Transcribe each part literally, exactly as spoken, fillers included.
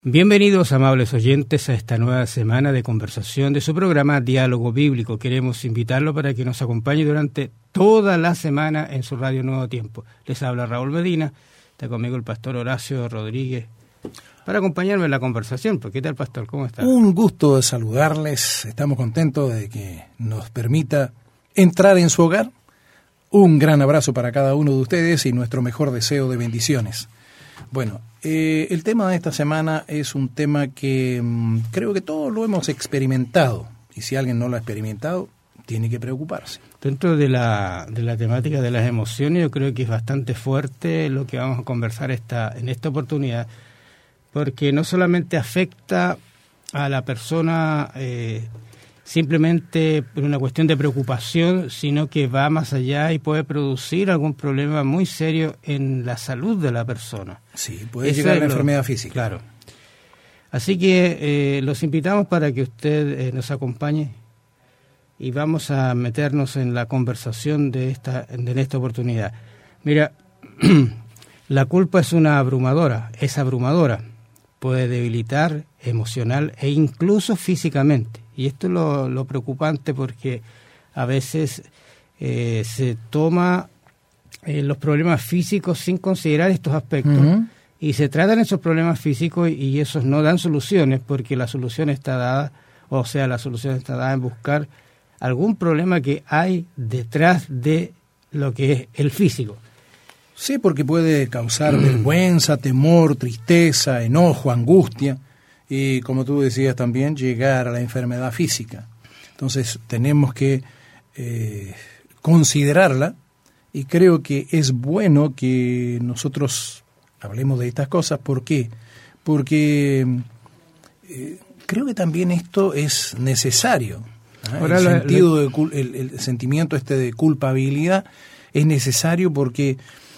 Bienvenidos, amables oyentes, a esta nueva semana de conversación de su programa Diálogo Bíblico. Queremos invitarlo para que nos acompañe durante toda la semana en su radio Nuevo Tiempo. Les habla Raúl Medina, está conmigo el pastor Horacio Rodríguez, para acompañarme en la conversación. ¿Qué tal, pastor? ¿Cómo está? Un gusto de saludarles. Estamos contentos de que nos permita entrar en su hogar. Un gran abrazo para cada uno de ustedes y nuestro mejor deseo de bendiciones. Bueno, eh, el tema de esta semana es un tema que mmm, creo que todos lo hemos experimentado. Y si alguien no lo ha experimentado, tiene que preocuparse. Dentro de la, de la temática de las emociones, yo creo que es bastante fuerte lo que vamos a conversar esta, en esta oportunidad, porque no solamente afecta a la persona eh, simplemente por una cuestión de preocupación, sino que va más allá y puede producir algún problema muy serio en la salud de la persona. Sí, puede Eso llegar a la lo, enfermedad física. Claro. Así que eh, los invitamos para que usted eh, nos acompañe y vamos a meternos en la conversación de esta, de esta oportunidad. Mira, la culpa es una abrumadora, es abrumadora. Puede debilitar emocional e incluso físicamente. Y esto es lo, lo preocupante, porque a veces eh, se toma eh, los problemas físicos sin considerar estos aspectos, uh-huh. y se tratan esos problemas físicos y esos no dan soluciones, porque la solución está dada, o sea, la solución está dada en buscar algún problema que hay detrás de lo que es el físico. Sí, porque puede causar vergüenza, temor, tristeza, enojo, angustia. Y como tú decías también, llegar a la enfermedad física. Entonces tenemos que eh, considerarla, y creo que es bueno que nosotros hablemos de estas cosas. ¿Por qué? Porque eh, creo que también esto es necesario. ¿eh? El, la, sentido la... de, el, el sentimiento este de culpabilidad es necesario porque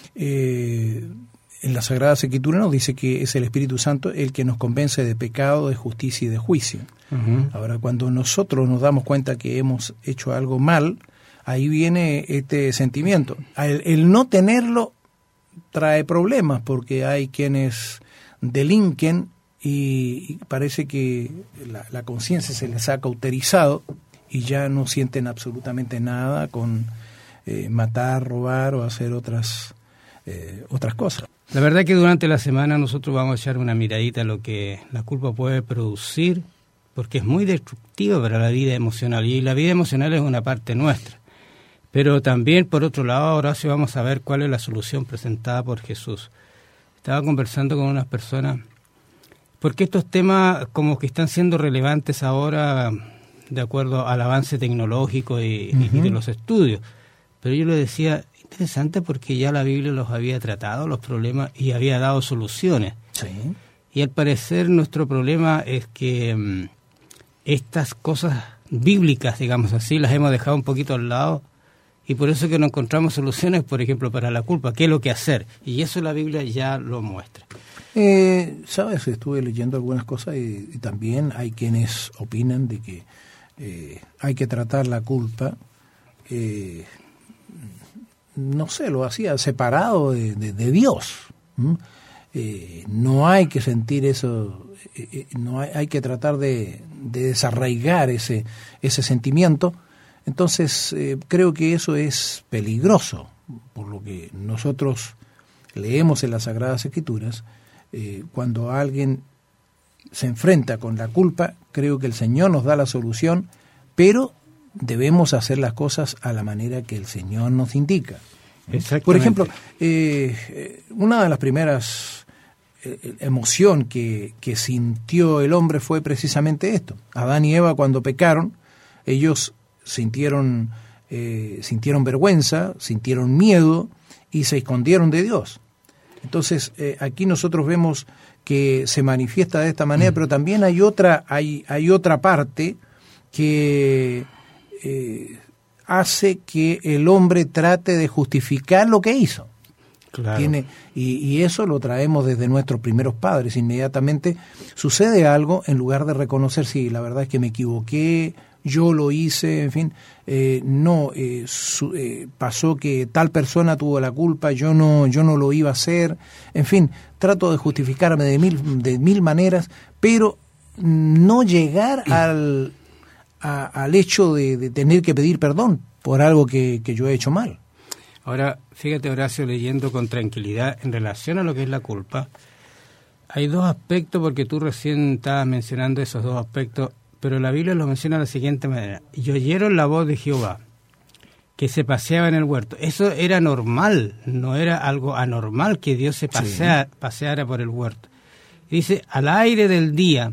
eh, en la Sagrada Escritura nos dice que es el Espíritu Santo el que nos convence de pecado, de justicia y de juicio. Uh-huh. Ahora, cuando nosotros nos damos cuenta que hemos hecho algo mal, ahí viene este sentimiento. El, el no tenerlo trae problemas, porque hay quienes delinquen y, y parece que la, la conciencia se les ha cauterizado y ya no sienten absolutamente nada con eh, matar, robar o hacer otras, eh, otras cosas. La verdad que durante la semana nosotros vamos a echar una miradita a lo que la culpa puede producir, porque es muy destructiva para la vida emocional, y la vida emocional es una parte nuestra. Pero también, por otro lado, ahora sí vamos a ver cuál es la solución presentada por Jesús. Estaba conversando con unas personas, porque estos temas como que están siendo relevantes ahora de acuerdo al avance tecnológico y, uh-huh. y de los estudios. Pero yo le decía, interesante, porque ya la Biblia los había tratado, los problemas, y había dado soluciones. Sí. Y al parecer nuestro problema es que um, estas cosas bíblicas, digamos así, las hemos dejado un poquito al lado, y por eso que no encontramos soluciones, por ejemplo, para la culpa, qué es lo que hacer. Y eso la Biblia ya lo muestra. Eh, Sabes, estuve leyendo algunas cosas y, y también hay quienes opinan de que eh, hay que tratar la culpa eh, no sé, lo hacía separado de, de, de Dios. ¿Mm? Eh, no hay que sentir eso, eh, no hay, hay que tratar de, de desarraigar ese, ese sentimiento. Entonces, eh, creo que eso es peligroso, por lo que nosotros leemos en las Sagradas Escrituras. Eh, cuando alguien se enfrenta con la culpa, creo que el Señor nos da la solución, pero debemos hacer las cosas a la manera que el Señor nos indica. Por ejemplo, eh, una de las primeras eh, emoción que, que sintió el hombre fue precisamente esto. Adán y Eva, cuando pecaron, ellos sintieron, eh, sintieron vergüenza, sintieron miedo y se escondieron de Dios. Entonces, eh, aquí nosotros vemos que se manifiesta de esta manera, mm. pero también hay otra, hay, hay otra parte que eh, hace que el hombre trate de justificar lo que hizo. Claro. Tiene, y, y eso lo traemos desde nuestros primeros padres. Inmediatamente sucede algo, en lugar de reconocer, sí, la verdad es que me equivoqué, yo lo hice, en fin, eh, no, eh, su, eh, pasó que tal persona tuvo la culpa, yo no, yo no lo iba a hacer, en fin, trato de justificarme de mil, de mil maneras, pero no llegar al, a, al hecho de, de tener que pedir perdón por algo que, que yo he hecho mal. Ahora, fíjate, Horacio, leyendo con tranquilidad en relación a lo que es la culpa, hay dos aspectos, porque tú recién estabas mencionando esos dos aspectos, pero la Biblia los menciona de la siguiente manera: y oyeron la voz de Jehová, que se paseaba en el huerto. Eso era normal, no era algo anormal que Dios se pasea, sí. paseara por el huerto. Y dice, al aire del día,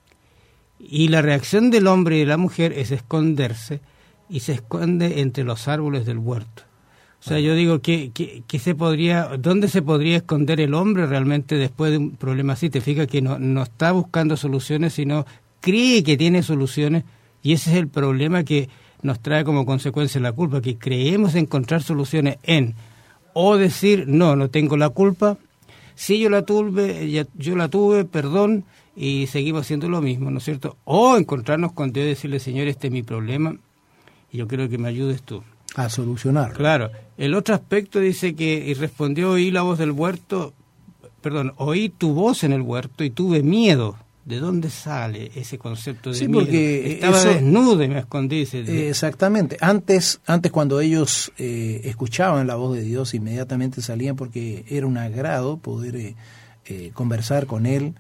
y la reacción del hombre y de la mujer es esconderse, y se esconde entre los árboles del huerto. O sea, yo digo, que, que, que se podría, ¿dónde se podría esconder el hombre realmente después de un problema así? Te fijas que no, no está buscando soluciones, sino cree que tiene soluciones, y ese es el problema que nos trae como consecuencia la culpa, que creemos encontrar soluciones en o decir, no, no tengo la culpa, si yo la tuve, ya, yo la tuve, perdón, y seguimos haciendo lo mismo, ¿no es cierto? O encontrarnos con Dios y decirle, Señor, este es mi problema, y yo quiero que me ayudes tú a solucionarlo. Claro. El otro aspecto dice que, y respondió, oí la voz del huerto, perdón, oí tu voz en el huerto y tuve miedo. ¿De dónde sale ese concepto de sí, miedo? Porque estaba eso, desnudo y me escondí. Dice. Eh, exactamente. Antes, antes cuando ellos eh, escuchaban la voz de Dios, inmediatamente salían porque era un agrado poder eh, eh, conversar con Él.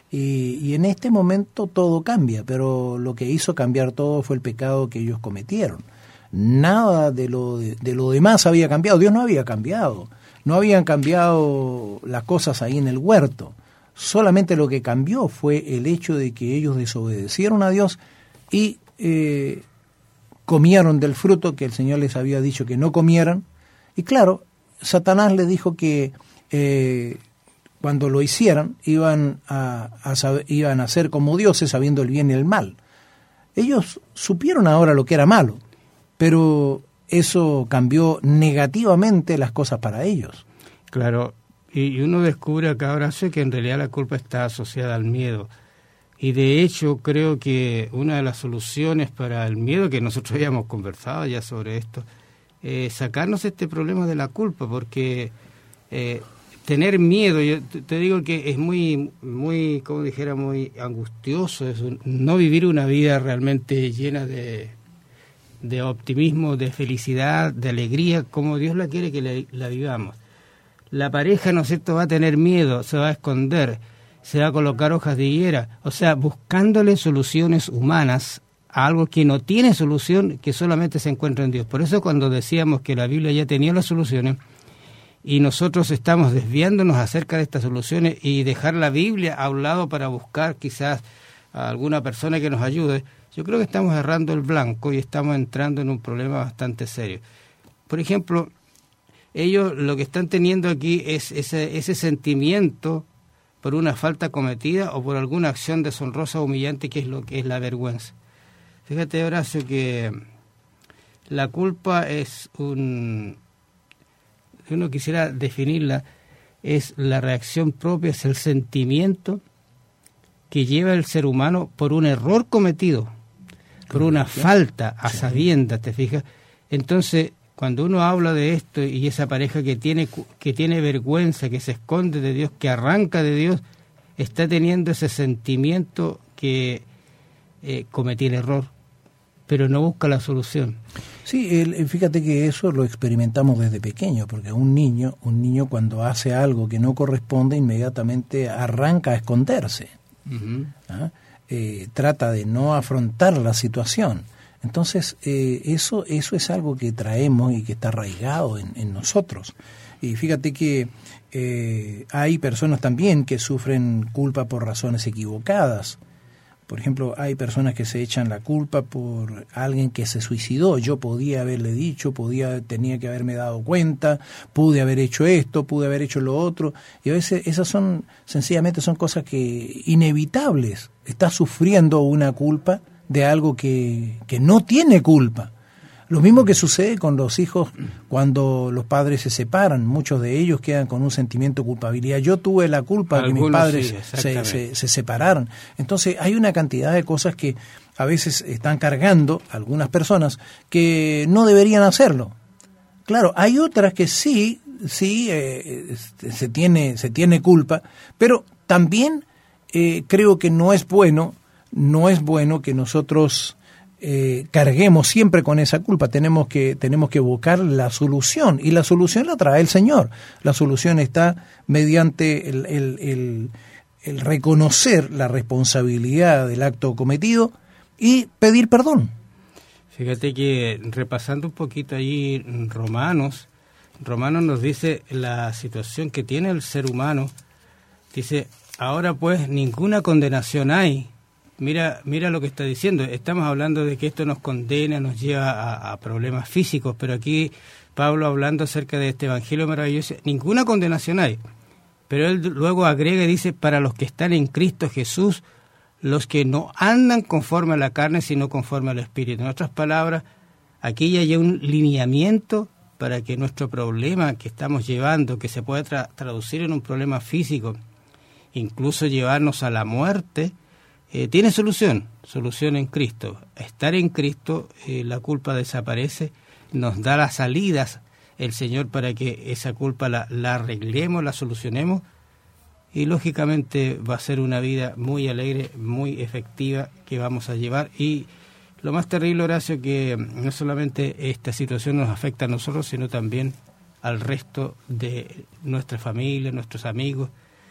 Y, y en este momento todo cambia, pero lo que hizo cambiar todo fue el pecado que ellos cometieron. Nada de lo, de, de lo demás había cambiado. Dios no había cambiado. No habían cambiado las cosas ahí en el huerto. Solamente lo que cambió fue el hecho de que ellos desobedecieron a Dios y eh, comieron del fruto que el Señor les había dicho que no comieran. Y claro, Satanás les dijo que eh, cuando lo hicieran iban a, a saber, iban a ser como dioses, sabiendo el bien y el mal. Ellos supieron ahora lo que era malo, pero eso cambió negativamente las cosas para ellos. Claro. Y uno descubre acá, Horacio, que en realidad la culpa está asociada al miedo. Y de hecho creo que una de las soluciones para el miedo, que nosotros habíamos conversado ya sobre esto, es sacarnos este problema de la culpa, porque eh, tener miedo, yo te digo que es muy, muy, como dijera, muy angustioso, es un, no vivir una vida realmente llena de, de optimismo, de felicidad, de alegría, como Dios la quiere que la, la vivamos. La pareja, ¿no es cierto?, va a tener miedo, se va a esconder, se va a colocar hojas de higuera, o sea, buscándole soluciones humanas a algo que no tiene solución, que solamente se encuentra en Dios. Por eso cuando decíamos que la Biblia ya tenía las soluciones, y nosotros estamos desviándonos acerca de estas soluciones y dejar la Biblia a un lado para buscar quizás a alguna persona que nos ayude, yo creo que estamos errando el blanco y estamos entrando en un problema bastante serio. Por ejemplo, ellos lo que están teniendo aquí es ese, ese sentimiento por una falta cometida o por alguna acción deshonrosa o humillante, que es lo que es la vergüenza. Fíjate, Horacio, que la culpa es un, si uno quisiera definirla, es la reacción propia, es el sentimiento que lleva el ser humano por un error cometido, por una falta a sabiendas, ¿te fijas? Entonces, cuando uno habla de esto y esa pareja que tiene que tiene vergüenza, que se esconde de Dios, que arranca de Dios, está teniendo ese sentimiento que eh, cometí el error, pero no busca la solución. Sí, el, fíjate que eso lo experimentamos desde pequeño, porque un niño, un niño cuando hace algo que no corresponde, inmediatamente arranca a esconderse. Uh-huh. ¿Ah? Eh, trata de no afrontar la situación. Entonces, eh, eso eso es algo que traemos y que está arraigado en, en nosotros. Y fíjate que eh, hay personas también que sufren culpa por razones equivocadas. Por ejemplo, hay personas que se echan la culpa por alguien que se suicidó. Yo podía haberle dicho, podía tenía que haberme dado cuenta, pude haber hecho esto, pude haber hecho lo otro. Y a veces esas son, sencillamente son cosas que inevitables. Estás sufriendo una culpa de algo que, que no tiene culpa. Lo mismo que sucede con los hijos cuando los padres se separan, muchos de ellos quedan con un sentimiento de culpabilidad. Yo tuve la culpa de que mis padres sí, se, se, se separaran. Entonces hay una cantidad de cosas que a veces están cargando algunas personas que no deberían hacerlo. Claro, hay otras que sí, sí eh, se tiene, se tiene culpa, pero también eh, creo que no es bueno, no es bueno que nosotros Eh, carguemos siempre con esa culpa. Tenemos que tenemos que buscar la solución, y la solución la trae el Señor. La solución está mediante el, el, el, el reconocer la responsabilidad del acto cometido y pedir perdón. Fíjate que repasando un poquito ahí Romanos, Romanos nos dice la situación que tiene el ser humano. Dice, ahora pues ninguna condenación hay. Mira, mira lo que está diciendo. Estamos hablando de que esto nos condena, nos lleva a, a problemas físicos, pero aquí Pablo, hablando acerca de este evangelio maravilloso, ninguna condenación hay. Pero él luego agrega y dice, para los que están en Cristo Jesús, los que no andan conforme a la carne, sino conforme al Espíritu. En otras palabras, aquí ya hay un lineamiento para que nuestro problema que estamos llevando, que se puede tra- traducir en un problema físico, incluso llevarnos a la muerte, Eh, tiene solución, solución en Cristo. Estar en Cristo, eh, la culpa desaparece, nos da las salidas el Señor para que esa culpa la, la arreglemos, la solucionemos, y lógicamente va a ser una vida muy alegre, muy efectiva que vamos a llevar. Y lo más terrible, Horacio, que no solamente esta situación nos afecta a nosotros, sino también al resto de nuestra familia, nuestros amigos.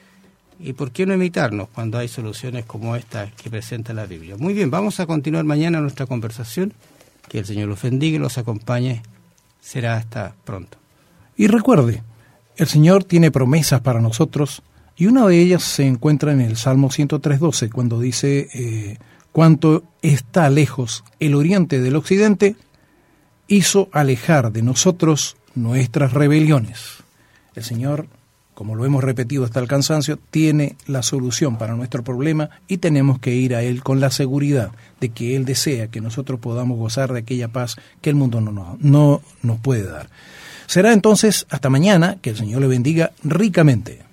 ¿Y por qué no imitarnos cuando hay soluciones como esta que presenta la Biblia? Muy bien, vamos a continuar mañana nuestra conversación. Que el Señor los bendiga y los acompañe. Será hasta pronto. Y recuerde, el Señor tiene promesas para nosotros, y una de ellas se encuentra en el Salmo ciento tres, doce, cuando dice, eh, cuanto está lejos el oriente del occidente, hizo alejar de nosotros nuestras rebeliones. El Señor, como lo hemos repetido hasta el cansancio, tiene la solución para nuestro problema, y tenemos que ir a Él con la seguridad de que Él desea que nosotros podamos gozar de aquella paz que el mundo no, no, no nos puede dar. Será entonces hasta mañana, que el Señor le bendiga ricamente.